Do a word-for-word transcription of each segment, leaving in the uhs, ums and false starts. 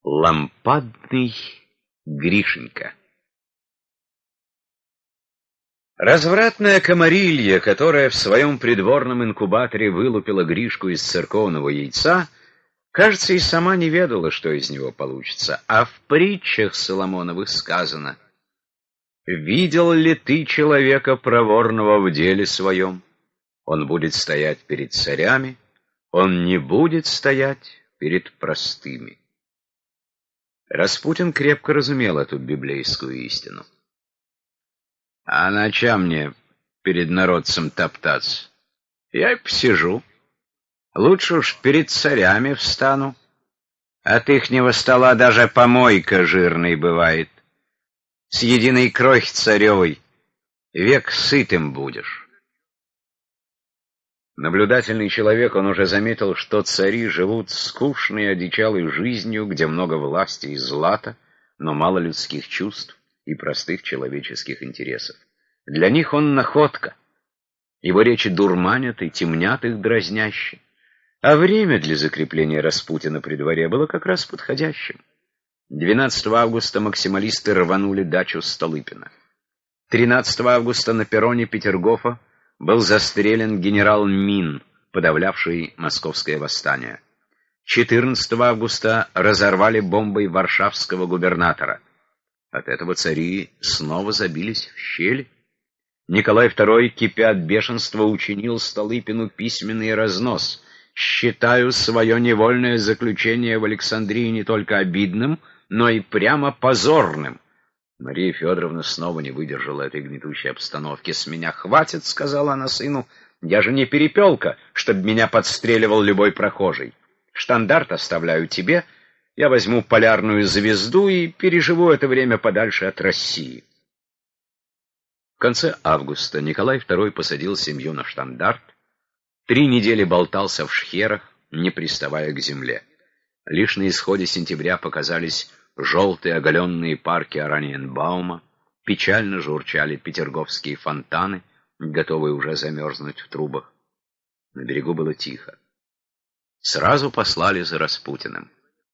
Лампадный Гришенька. Развратная комарилья, которая в своем придворном инкубаторе вылупила Гришку из церковного яйца, кажется, и сама не ведала, что из него получится. А в притчах Соломоновых сказано: «Видел ли ты человека проворного в деле своем? Он будет стоять перед царями, он не будет стоять перед простыми». Распутин крепко разумел эту библейскую истину. «А на ча мне перед народцем топтаться? Я и посижу. Лучше уж перед царями встану. От ихнего стола даже помойка жирной бывает. С единой крохи царевой век сытым будешь». Наблюдательный человек, он уже заметил, что цари живут скучной и одичалой жизнью, где много власти и злата, но мало людских чувств и простых человеческих интересов. Для них он находка. Его речи дурманят и темнят их дразняще. А время для закрепления Распутина при дворе было как раз подходящим. двенадцатого августа максималисты рванули дачу Столыпина. тринадцатого августа на перроне Петергофа был застрелен генерал Мин, подавлявший московское восстание. четырнадцатого августа разорвали бомбой варшавского губернатора. От этого цари снова забились в щели. Николай второй, кипя от бешенства, учинил Столыпину письменный разнос. «Считаю свое невольное заключение в Александрии не только обидным, но и прямо позорным». Мария Федоровна снова не выдержала этой гнетущей обстановки. «С меня хватит», — сказала она сыну, — «я же не перепелка, чтобы меня подстреливал любой прохожий. Штандарт оставляю тебе, я возьму полярную звезду и переживу это время подальше от России». В конце августа Николай второй посадил семью на штандарт, три недели болтался в шхерах, не приставая к земле. Лишь на исходе сентября показались желтые оголенные парки Ораниенбаума, печально журчали петерговские фонтаны, готовые уже замерзнуть в трубах. На берегу было тихо. Сразу послали за Распутиным.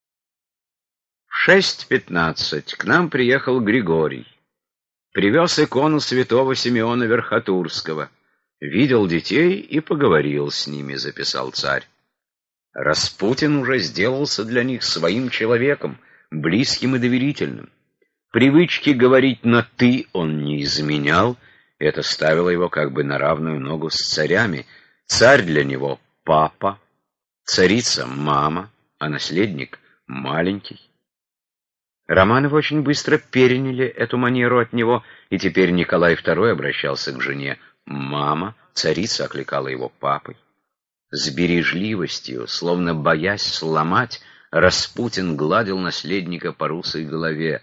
В шесть пятнадцать к нам приехал Григорий. Привез икону святого Симеона Верхотурского. Видел детей и поговорил с ними, записал царь. Распутин уже сделался для них своим человеком, близким и доверительным. Привычки говорить на «ты» он не изменял, это ставило его как бы на равную ногу с царями. Царь для него — папа, царица — мама, а наследник — маленький. Романовы очень быстро переняли эту манеру от него, и теперь Николай второй обращался к жене «мама», царица окликала его папой. С бережливостью, словно боясь сломать, Распутин гладил наследника по русой голове.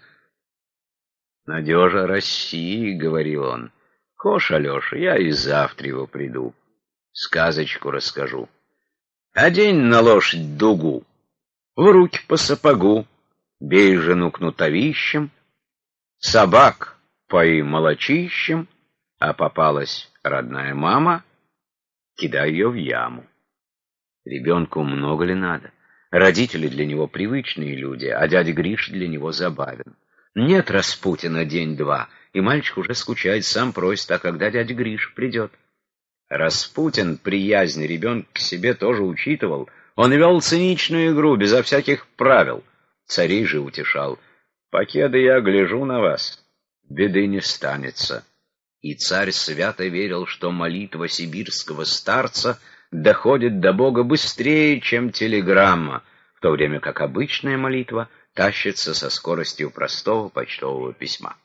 «Надежа России», — говорил он, — «хошь, Алеша, я и завтра его приду, сказочку расскажу. Одень на лошадь дугу, в руки по сапогу, бей жену кнутовищем, собак пои молочищем, а попалась родная мама, кидай ее в яму». Ребенку много ли надо? Родители для него привычные люди, а дядя Гриш для него забавен. Нет Распутина день-два, и мальчик уже скучает, сам просит, а когда дядя Гриш придет? Распутин приязнь ребенка к себе тоже учитывал. Он вел циничную игру, безо всяких правил. Царей же утешал: «Покеда я гляжу на вас, беды не станется». И царь свято верил, что молитва сибирского старца доходит до Бога быстрее, чем телеграмма, в то время как обычная молитва тащится со скоростью простого почтового письма.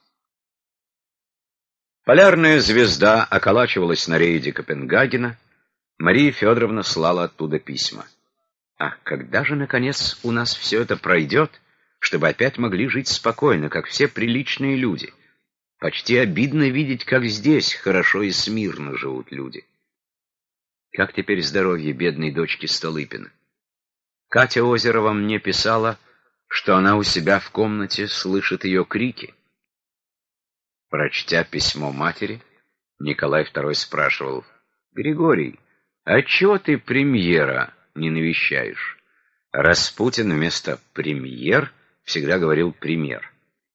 Полярная звезда околачивалась на рейде Копенгагена, Мария Федоровна слала оттуда письма. Ах, когда же, наконец, у нас все это пройдет, чтобы опять могли жить спокойно, как все приличные люди? Почти обидно видеть, как здесь хорошо и смирно живут люди. Как теперь здоровье бедной дочки Столыпина? Катя Озерова мне писала, что она у себя в комнате слышит ее крики. Прочтя письмо матери, Николай второй спрашивал: «Григорий, а чего ты премьера не навещаешь?» Распутин вместо «премьер» всегда говорил пример.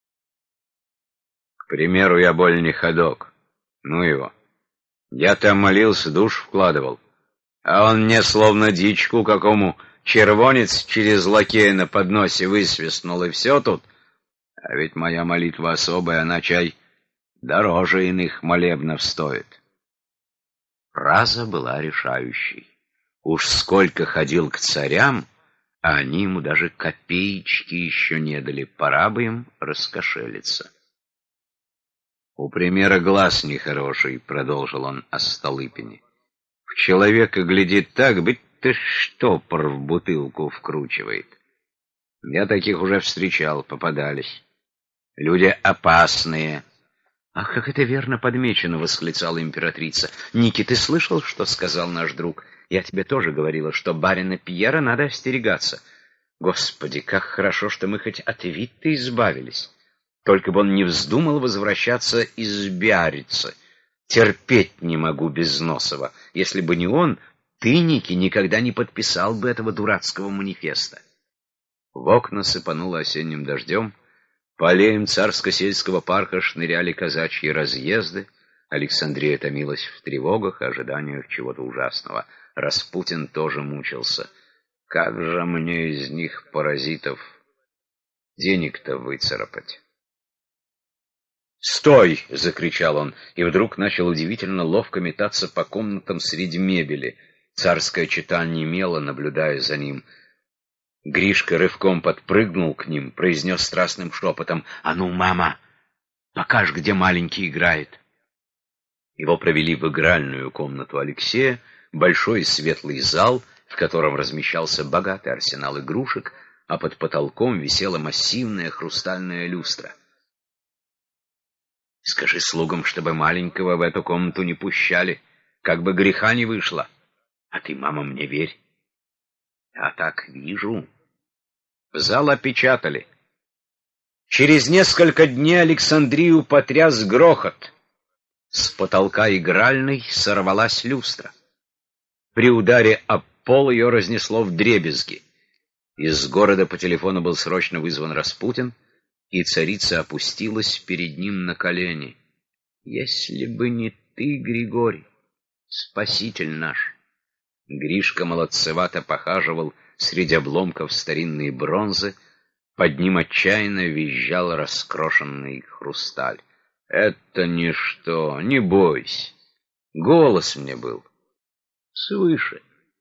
К примеру, я боль не ходок. Ну его. Я там молился, душ вкладывал. А он мне словно дичку какому червонец через лакея на подносе высвистнул, и все тут. А ведь моя молитва особая, она, чай, дороже иных молебнов стоит. Фраза была решающей. Уж сколько ходил к царям, а они ему даже копеечки еще не дали, пора бы им раскошелиться. «У примера глаз нехороший», — продолжил он о Столыпине. «В человека глядит так, будто штопор в бутылку вкручивает. Я таких уже встречал, попадались. Люди опасные». «Ах, как это верно подмечено!» — восклицала императрица. «Ники, ты слышал, что сказал наш друг? Я тебе тоже говорила, что барина Пьера надо остерегаться. Господи, как хорошо, что мы хоть от Витта избавились. Только бы он не вздумал возвращаться из Биаррицы. Терпеть не могу Безносова. Если бы не он, ты, Ники, никогда не подписал бы этого дурацкого манифеста». В окна сыпануло осенним дождем. По аллеям царско-сельского парка шныряли казачьи разъезды. Александрия томилась в тревогах и ожиданиях чего-то ужасного. Распутин тоже мучился. Как же мне из них, паразитов, денег-то выцарапать? «Стой!» — закричал он, и вдруг начал удивительно ловко метаться по комнатам среди мебели. Царская чета немела, наблюдая за ним. Гришка рывком подпрыгнул к ним, произнес страстным шепотом: «А ну, мама, покажь, где маленький играет». Его провели в игральную комнату Алексея, большой светлый зал, в котором размещался богатый арсенал игрушек, а под потолком висела массивная хрустальная люстра. «Скажи слугам, чтобы маленького в эту комнату не пущали, как бы греха не вышло. А ты, мама, мне верь». «Я так вижу». Зал опечатали. Через несколько дней Александрию потряс грохот. С потолка игральной сорвалась люстра. При ударе об пол ее разнесло вдребезги. Из города по телефону был срочно вызван Распутин, и царица опустилась перед ним на колени. «Если бы не ты, Григорий, спаситель наш!» Гришка молодцевато похаживал среди обломков старинной бронзы, под ним отчаянно визжал раскрошенный хрусталь. «Это ничто, не бойся, голос мне был свыше».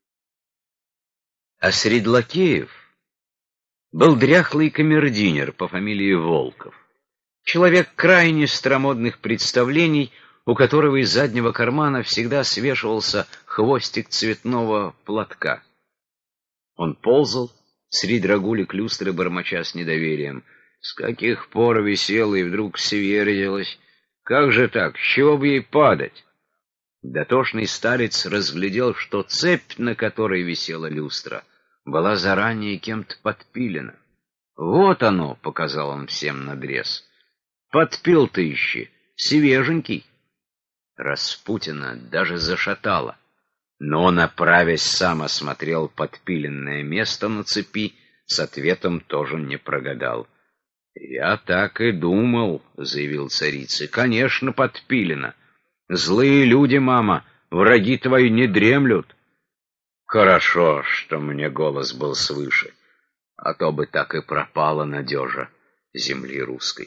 А среди лакеев был дряхлый камердинер по фамилии Волков, человек крайне старомодных представлений, у которого из заднего кармана всегда свешивался хвостик цветного платка. Он ползал среди рагулек люстры, бормоча с недоверием. С каких пор висела и вдруг сверзилась? Как же так? С чего бы ей падать? Дотошный старец разглядел, что цепь, на которой висела люстра, была заранее кем-то подпилена. «Вот оно», — показал он всем надрез. «Подпил ты ищи, свеженький». Распутина даже зашатало, но он, оправясь, сам осмотрел подпиленное место на цепи, с ответом тоже не прогадал. «Я так и думал», — заявил царица. «Конечно, подпилено. Злые люди, мама, враги твои не дремлют». Хорошо, что мне голос был свыше, а то бы так и пропала надежа земли русской.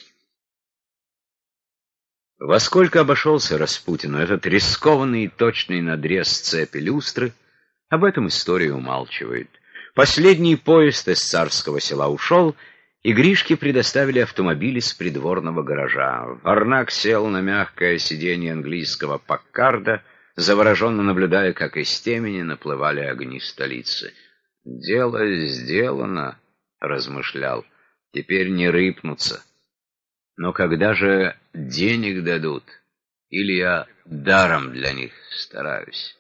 Во сколько обошелся Распутину этот рискованный и точный надрез цепи люстры, об этом история умалчивает. Последний поезд из Царского Села ушел, и Гришке предоставили автомобиль из придворного гаража. Варнак сел на мягкое сиденье английского Паккарда, завороженно наблюдая, как из темени наплывали огни столицы. «Дело сделано», — размышлял, — «теперь не рыпнуться. Но когда же денег дадут? Или я даром для них стараюсь?»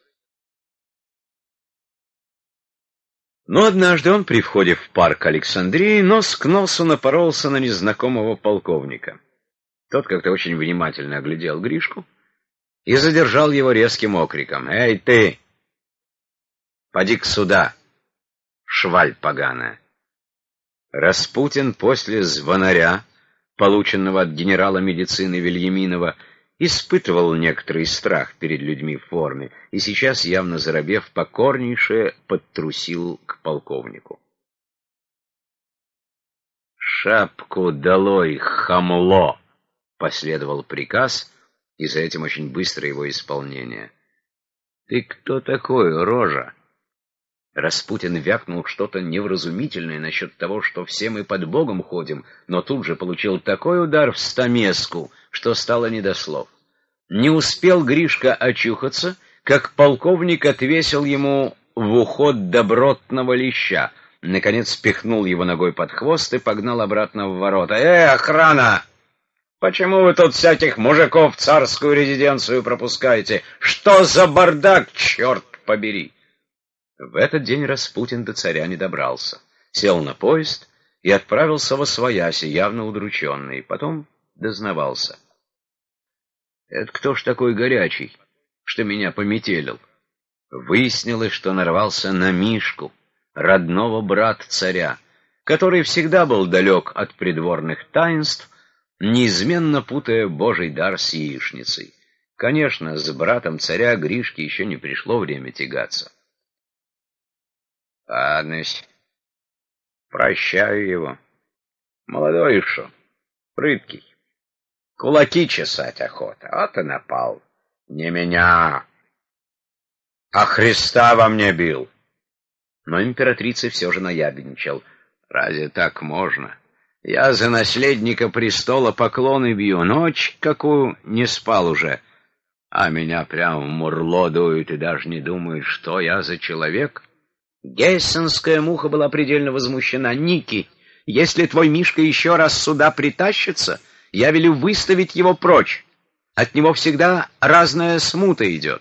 Но однажды он при входе в парк Александрии нос к носу напоролся на незнакомого полковника. Тот как-то очень внимательно оглядел Гришку и задержал его резким окриком. «Эй, ты! Поди-ка сюда, шваль поганая!» Распутин после звонаря, полученного от генерала медицины Вильяминова, испытывал некоторый страх перед людьми в форме, и сейчас, явно заробев, покорнейше подтрусил к полковнику. «Шапку долой, хамло!» — последовал приказ, и за этим очень быстро его исполнение. «Ты кто такой, рожа?» Распутин вякнул что-то невразумительное насчет того, что все мы под Богом ходим, но тут же получил такой удар в стамеску, что стало не до слов. Не успел Гришка очухаться, как полковник отвесил ему в уход добротного леща, наконец пихнул его ногой под хвост и погнал обратно в ворота. «Э, охрана! Почему вы тут всяких мужиков в царскую резиденцию пропускаете? Что за бардак, черт побери!» В этот день Распутин до царя не добрался. Сел на поезд и отправился восвояси, явно удрученный. Потом дознавался. «Это кто ж такой горячий, что меня пометелил?» Выяснилось, что нарвался на Мишку, родного брата царя, который всегда был далек от придворных таинств, неизменно путая божий дар с яичницей. Конечно, с братом царя Гришке еще не пришло время тягаться. «Ладно-с, прощаю его. Молодой еще, прыткий. Кулаки чесать охота, вот и напал. Не меня, а Христа во мне бил». Но императрица все же наябедничал. «Разве так можно? Я за наследника престола поклоны бью, ночь какую не спал уже, а меня прямо в мурло дуют и даже не думают, что я за человек». Гессенская муха была предельно возмущена. «Ники, если твой Мишка еще раз сюда притащится, я велю выставить его прочь. От него всегда разная смута идет».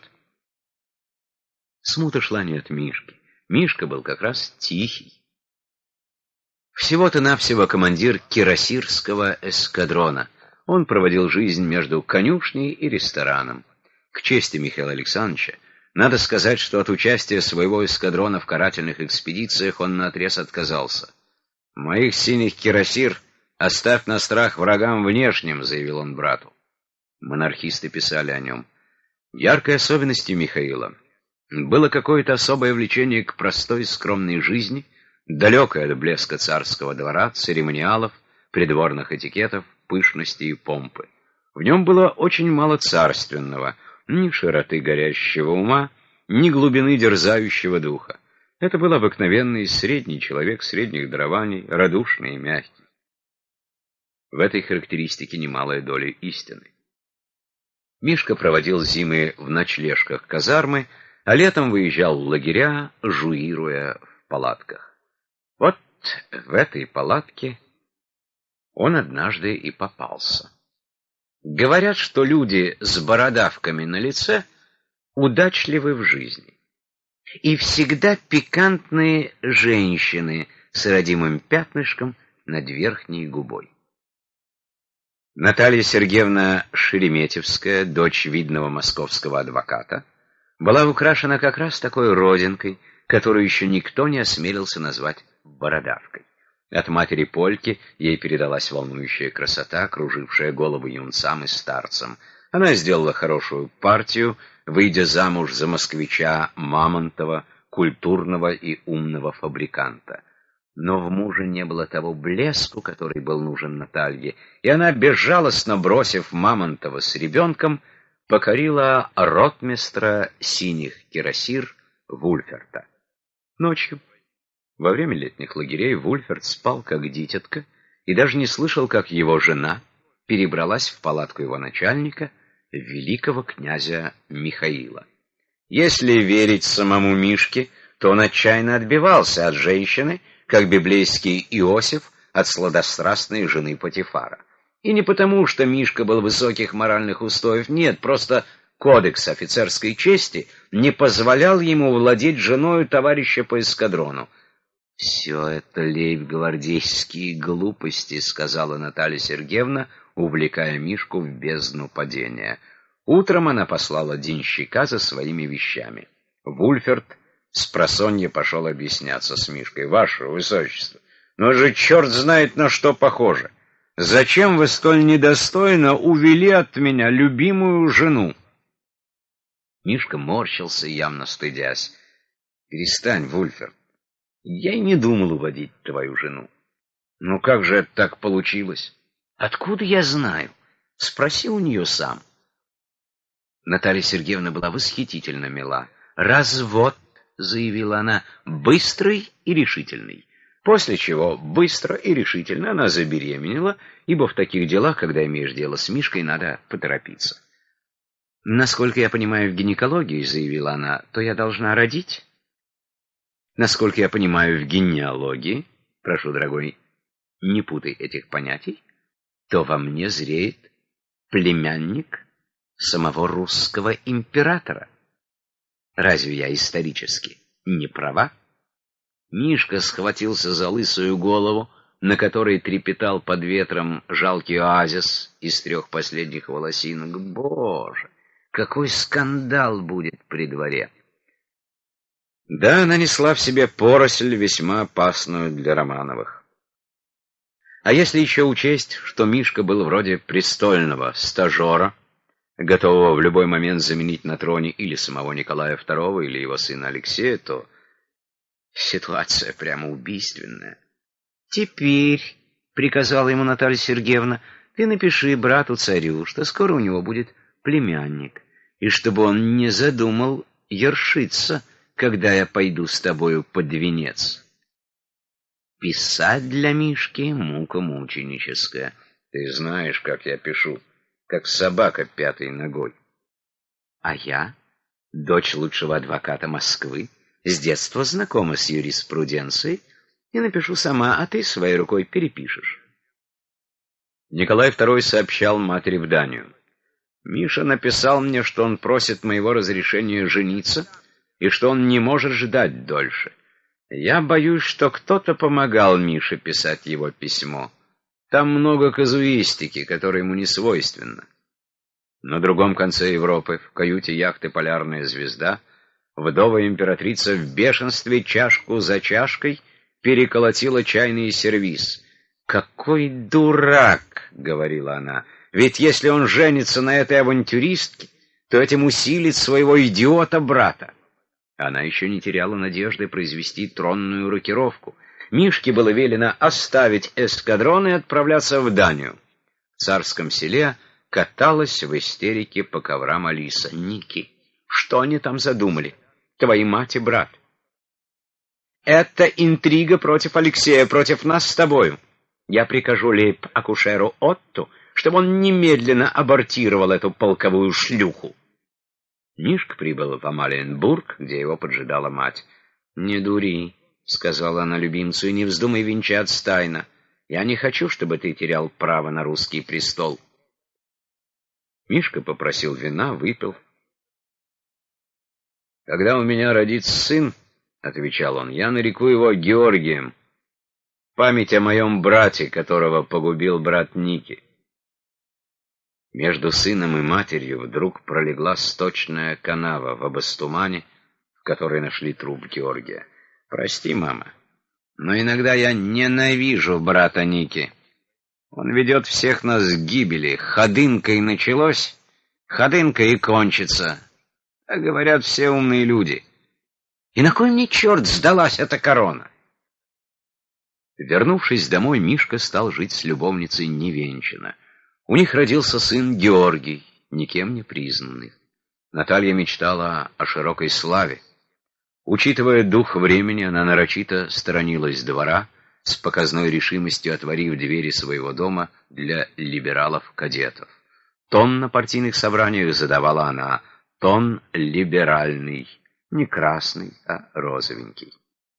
Смута шла не от Мишки. Мишка был как раз тихий. Всего-то навсего командир кирасирского эскадрона. Он проводил жизнь между конюшней и рестораном. К чести Михаила Александровича, надо сказать, что от участия своего эскадрона в карательных экспедициях он наотрез отказался. «Моих синих кирасир оставь на страх врагам внешним», — заявил он брату. Монархисты писали о нем. Яркой особенностью Михаила было какое-то особое влечение к простой скромной жизни, далекой от блеска царского двора, церемониалов, придворных этикетов, пышности и помпы. В нем было очень мало царственного, ни широты горящего ума, ни глубины дерзающего духа. Это был обыкновенный средний человек средних дарований, радушный и мягкий. В этой характеристике немалая доля истины. Мишка проводил зимы в ночлежках казармы, а летом выезжал в лагеря, жуируя в палатках. Вот в этой палатке он однажды и попался. Говорят, что люди с бородавками на лице удачливы в жизни. И всегда пикантные женщины с родимым пятнышком над верхней губой. Наталья Сергеевна Шереметьевская, дочь видного московского адвоката, была украшена как раз такой родинкой, которую еще никто не осмелился назвать бородавкой. От матери Польки ей передалась волнующая красота, кружившая голову юнцам и старцам. Она сделала хорошую партию, выйдя замуж за москвича Мамонтова, культурного и умного фабриканта. Но в муже не было того блеску, который был нужен Наталье, и она, безжалостно бросив Мамонтова с ребенком, покорила ротмистра синих кирасир Вульферта. Ночью, во время летних лагерей, Вульферт спал как дитятко и даже не слышал, как его жена перебралась в палатку его начальника, великого князя Михаила. Если верить самому Мишке, то он отчаянно отбивался от женщины, как библейский Иосиф от сладострастной жены Потифара. И не потому, что Мишка был высоких моральных устоев, нет, просто кодекс офицерской чести не позволял ему владеть женою товарища по эскадрону. «Все это лейб-гвардейские глупости», — сказала Наталья Сергеевна, увлекая Мишку в бездну падения. Утром она послала денщика за своими вещами. Вульферт спросонья пошел объясняться с Мишкой. «Ваше высочество, Но же черт знает, на что похоже. Зачем вы столь недостойно увели от меня любимую жену? Мишка морщился, явно стыдясь. Перестань, Вульфер. Я и не думал уводить твою жену. Ну как же это так получилось? Откуда я знаю? Спроси у нее сам. Наталья Сергеевна была восхитительно мила. «Развод», — заявила она, — «быстрый и решительный». После чего быстро и решительно она забеременела, ибо в таких делах, когда имеешь дело с Мишкой, надо поторопиться. «Насколько я понимаю в гинекологии», — заявила она, — «то я должна родить». «Насколько я понимаю в генеалогии, прошу, дорогой, не путай этих понятий, то во мне зреет племянник самого русского императора. Разве я исторически не права?» Мишка схватился за лысую голову, на которой трепетал под ветром жалкий оазис из трех последних волосинок. Боже, какой скандал будет при дворе! Да, она несла в себе поросль, весьма опасную для Романовых. А если еще учесть, что Мишка был вроде престольного стажера, готового в любой момент заменить на троне или самого Николая второго, или его сына Алексея, то ситуация прямо убийственная. «Теперь», — приказала ему Наталья Сергеевна, — «ты напиши брату-царю, что скоро у него будет племянник, и чтобы он не задумал ершиться, когда я пойду с тобою под венец». Писать для Мишки — мука мученическая. Ты знаешь, как я пишу, как собака пятой ногой. А я, дочь лучшего адвоката Москвы, с детства знакома с юриспруденцией, и напишу сама, а ты своей рукой перепишешь. Николай второй сообщал матери в Данию. Миша написал мне, что он просит моего разрешения жениться, и что он не может ждать дольше. Я боюсь, что кто-то помогал Мише писать его письмо. Там много казуистики, которая ему не свойственна. На другом конце Европы, в каюте яхты «Полярная звезда», вдова императрица в бешенстве чашку за чашкой переколотила чайный сервиз. «Какой дурак!» — говорила она. «Ведь если он женится на этой авантюристке, то этим усилит своего идиота-брата». Она еще не теряла надежды произвести тронную рокировку. Мишке было велено оставить эскадрон и отправляться в Данию. В Царском Селе каталась в истерике по коврам Алиса. «Ники, что они там задумали? Твои мать и брат. Это интрига против Алексея, против нас с тобою. Я прикажу лейб-акушеру Отту, чтобы он немедленно абортировал эту полковую шлюху». Мишка прибыл в Амалиенбург, где его поджидала мать. «Не дури», — сказала она любимцу, — «и не вздумай венчаться тайно. Я не хочу, чтобы ты терял право на русский престол». Мишка попросил вина, выпил. «Когда у меня родится сын, — отвечал он, — я нареку его Георгием, память о моем брате, которого погубил брат Ники». Между сыном и матерью вдруг пролегла сточная канава в Абастумане, в которой нашли труп Георгия. «Прости, мама, но иногда я ненавижу брата Ники. Он ведет всех нас к гибели. Ходынкой началось, ходынкой и кончится. А говорят все умные люди. И на кой мне, черт, сдалась эта корона?» Вернувшись домой, Мишка стал жить с любовницей невенчанно. У них родился сын Георгий, никем не признанный. Наталья мечтала о широкой славе. Учитывая дух времени, она нарочито сторонилась двора, с показной решимостью отворив двери своего дома для либералов-кадетов. Тон на партийных собраниях задавала она, тон либеральный, не красный, а розовенький.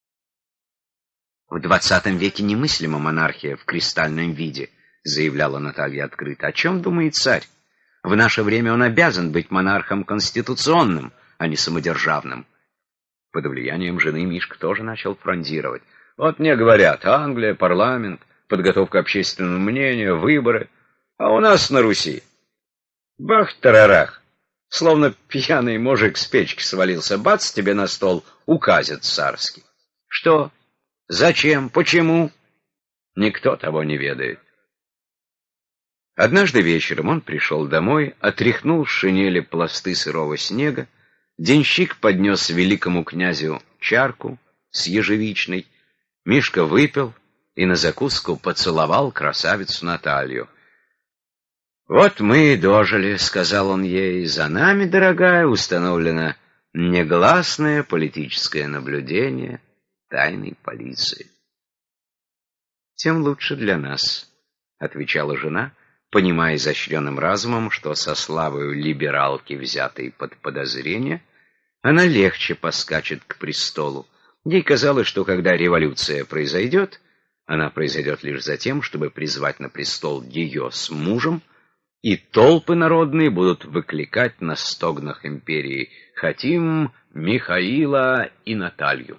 «В двадцатом веке немыслима монархия в кристальном виде», — заявляла Наталья открыто. «О чем думает царь? В наше время он обязан быть монархом конституционным, а не самодержавным». Под влиянием жены Мишка тоже начал фрондировать. «Вот мне говорят, Англия, парламент, подготовка общественного мнения, выборы. А у нас на Руси бах-тарарах, словно пьяный мужик с печки свалился, бац, тебе на стол указец царский. Что? Зачем? Почему? Никто того не ведает. Однажды вечером он пришел домой, отряхнул с шинели пласты сырого снега, денщик поднес великому князю чарку с ежевичной, Мишка выпил и на закуску поцеловал красавицу Наталью. «Вот мы и дожили», — сказал он ей, — «за нами, дорогая, установлено негласное политическое наблюдение тайной полиции». «Тем лучше для нас», — отвечала жена, понимая изощренным разумом, что со славою либералки, взятой под подозрение, она легче поскачет к престолу. Ей казалось, что когда революция произойдет, она произойдет лишь за тем, чтобы призвать на престол ее с мужем, и толпы народные будут выкликать на стогнах империи: «Хотим Михаила и Наталью».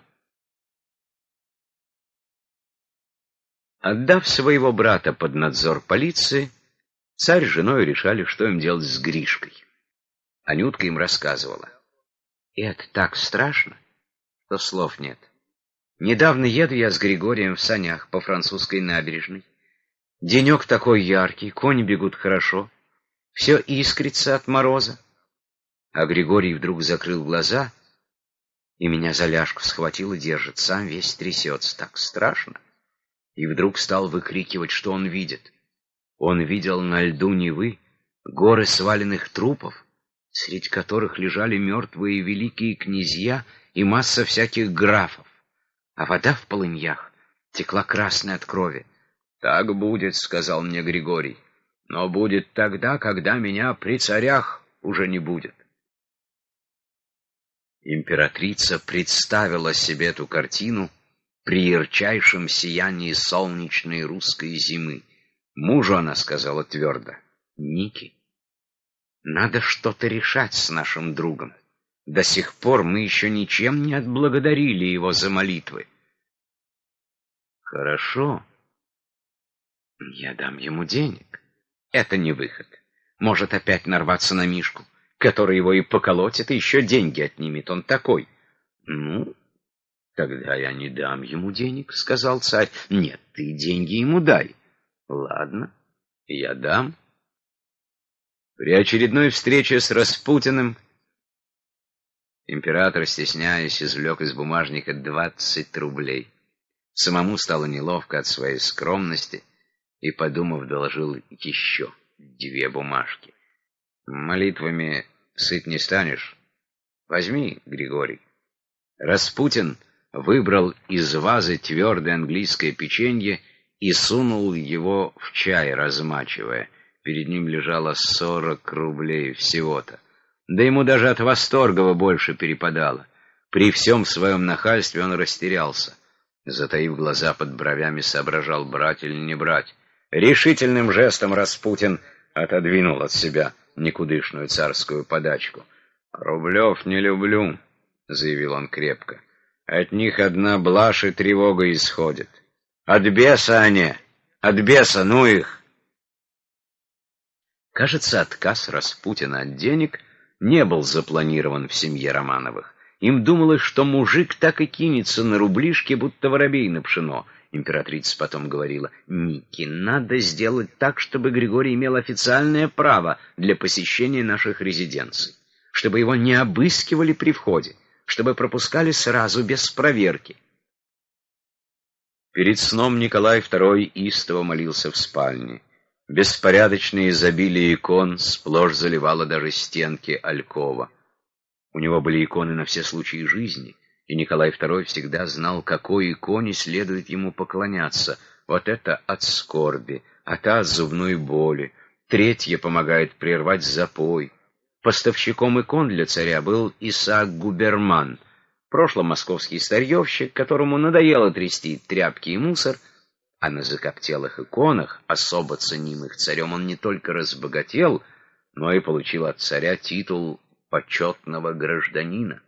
Отдав своего брата под надзор полиции, царь с женой решали, что им делать с Гришкой. Анютка им рассказывала. И это так страшно, что слов нет. Недавно еду я с Григорием в санях по французской набережной. Денек такой яркий, кони бегут хорошо, все искрится от мороза. А Григорий вдруг закрыл глаза и меня за ляжку схватил и держит, сам весь трясется, так страшно. И вдруг стал выкрикивать, что он видит. Он видел на льду Невы горы сваленных трупов, среди которых лежали мертвые великие князья и масса всяких графов, а вода в полыньях текла красной от крови. «Так будет, — сказал мне Григорий, — но будет тогда, когда меня при царях уже не будет». Императрица представила себе эту картину при ярчайшем сиянии солнечной русской зимы. Мужу она сказала твердо: «Ники, надо что-то решать с нашим другом. До сих пор мы еще ничем не отблагодарили его за молитвы». «Хорошо, я дам ему денег». «Это не выход. Может опять нарваться на Мишку, который его и поколотит, и еще деньги отнимет. Он такой». «Ну, тогда я не дам ему денег», — сказал царь. «Нет, ты деньги ему дай». «Ладно, я дам». При очередной встрече с Распутиным император, стесняясь, извлек из бумажника двадцать рублей. Самому стало неловко от своей скромности, и, подумав, доложил еще две бумажки. «Молитвами сыт не станешь. Возьми, Григорий». Распутин выбрал из вазы твердое английское печенье и сунул его в чай, размачивая. Перед ним лежало сорок рублей всего-то. Да ему даже от восторга больше перепадало. При всем своем нахальстве он растерялся. Затаив глаза под бровями, соображал, брать или не брать. Решительным жестом Распутин отодвинул от себя никудышную царскую подачку. «Рублев не люблю», — заявил он крепко. «От них одна блажь и тревога исходит. От беса они! От беса, ну их!» Кажется, отказ Распутина от денег не был запланирован в семье Романовых. Им думалось, что мужик так и кинется на рублишки, будто воробей на пшено. Императрица потом говорила: «Ники, надо сделать так, чтобы Григорий имел официальное право для посещения наших резиденций, чтобы его не обыскивали при входе, чтобы пропускали сразу, без проверки». Перед сном Николай второй истово молился в спальне. Беспорядочное изобилие икон сплошь заливало даже стенки алькова. У него были иконы на все случаи жизни, и Николай второй всегда знал, какой иконе следует ему поклоняться. Вот это от скорби, а та от зубной боли, третья помогает прервать запой. Поставщиком икон для царя был Исаак Губерман, в прошлом московский старьевщик, которому надоело трясти тряпки и мусор, а на закоптелых иконах, особо ценимых царем, он не только разбогател, но и получил от царя титул почетного гражданина.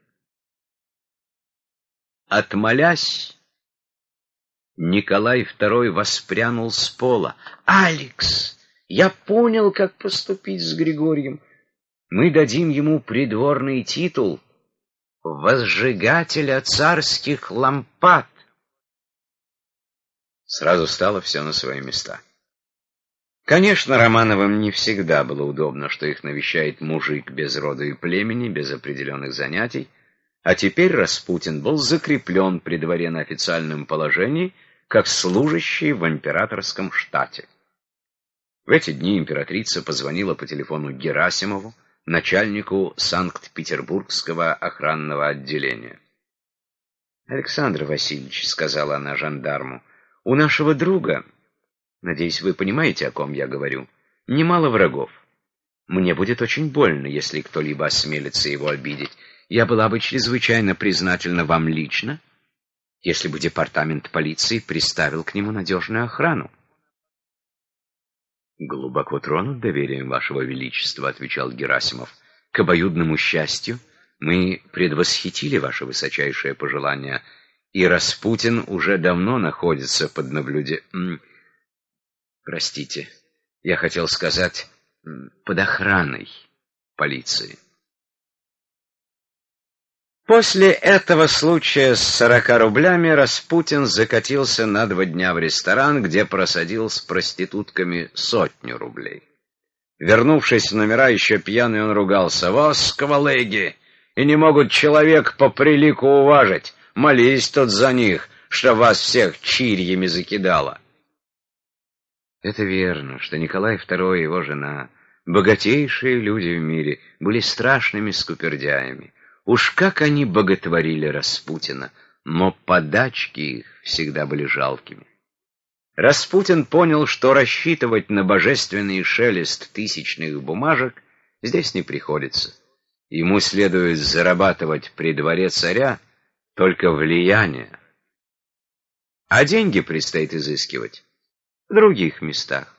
Отмолясь, Николай второй воспрянул с пола. «Алекс, я понял, как поступить с Григорием. Мы дадим ему придворный титул возжигателя царских лампад». Сразу стало все на свои места. Конечно, Романовым не всегда было удобно, что их навещает мужик без рода и племени, без определенных занятий, а теперь Распутин был закреплен при дворе на официальном положении, как служащий в императорском штате. В эти дни императрица позвонила по телефону Герасимову, начальнику Санкт-Петербургского охранного отделения. «Александр Васильевич», — сказала она жандарму, — «у нашего друга, надеюсь, вы понимаете, о ком я говорю, немало врагов. Мне будет очень больно, если кто-либо осмелится его обидеть. Я была бы чрезвычайно признательна вам лично, если бы департамент полиции приставил к нему надежную охрану». «Глубоко тронут доверием вашего величества», — отвечал Герасимов. «К обоюдному счастью мы предвосхитили ваше высочайшее пожелание, и Распутин уже давно находится под наблюдением... Простите, я хотел сказать, под охраной полиции». После этого случая с сорока рублями Распутин закатился на два дня в ресторан, где просадил с проститутками сотню рублей. Вернувшись в номера, еще пьяный, он ругался: «Вас, сквалыги, и не могут человек по прилику уважить. Молись тут за них, что вас всех чирьями закидало». Это верно, что Николай второй и его жена, богатейшие люди в мире, были страшными скупердяями. Уж как они боготворили Распутина, но подачки их всегда были жалкими. Распутин понял, что рассчитывать на божественный шелест тысячных бумажек здесь не приходится. Ему следует зарабатывать при дворе царя только влияние, а деньги предстоит изыскивать в других местах.